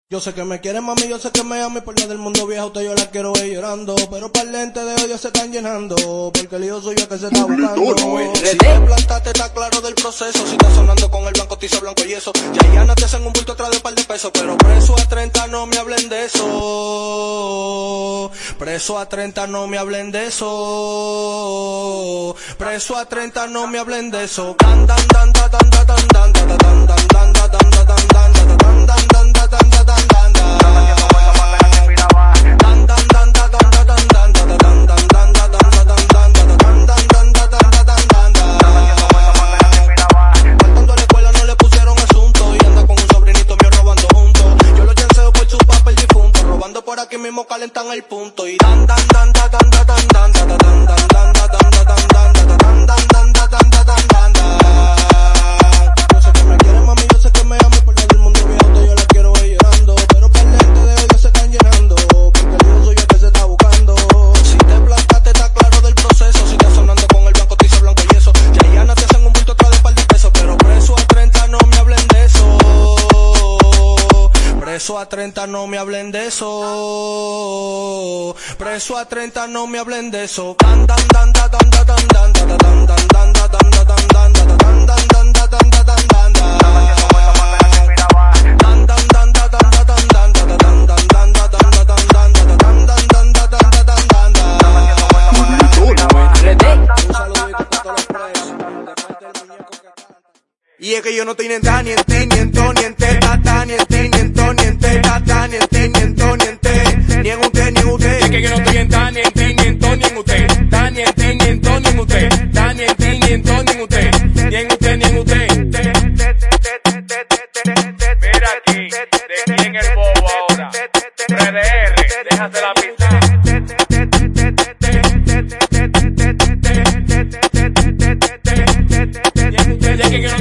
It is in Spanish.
Yo sé que me quieren, mami, yo sé que me aman, y por la del mundo viejo usted yo la quiero ver llorando, pero para lentes de odio se están llenando, porque el hijo suyo que se está buscando. Si te plantaste está claro del proceso, si estás sonando con el blanco tiza blanco y eso, ya te hacen un bulto atrás de un par de pesos, pero preso a 30 no me hablen de eso, preso a 30 no me hablen de eso, preso a 30 no me hablen de eso. Dan dan dan dan dan dan dan dan dan dan dan dan dan dan dan dan. Por aquí mismo calentan el punto y dan dan dan dan dan dan dan dan dan dan dan dan dan dan dan dan dan. Yo sé que me quieren, mami, yo sé que me aman, por la del mundo viejo yo la quiero ver llorando, pero por lente de odio se están llenando, porque el hijo suyo que se está buscando. Si te plantaste está claro del proceso, si estás sonando con el blanco tiza blanco y eso, ya te hacen un bulto atrás de un par de pesos, pero preso a 30 no me hablen de eso. Preso a 30 no me hablen de eso, preso a 30 no me hablen de eso. Dan dan dan dan dan dan dan dan dan dan dan dan dan dan dan dan dan dan dan dan y es que yo no estoy ni en ta, ni en ti, ni en to, ni en te, ta, ni en ti, ni en to, ni en te, ta, ni en ti, ni en to, ni en te, ni en usted, ni en usted. Es que yo no estoy en ta, ni en ti, ni en to, ni en usted, ta, ni en ti, ni en to, ni en usted, ta, ni en ti, ni en to, ni en usted, ni en usted, ni en usted. Mira aquí, de quién el bobo ahora, RDR, déjate la pista. Es que yo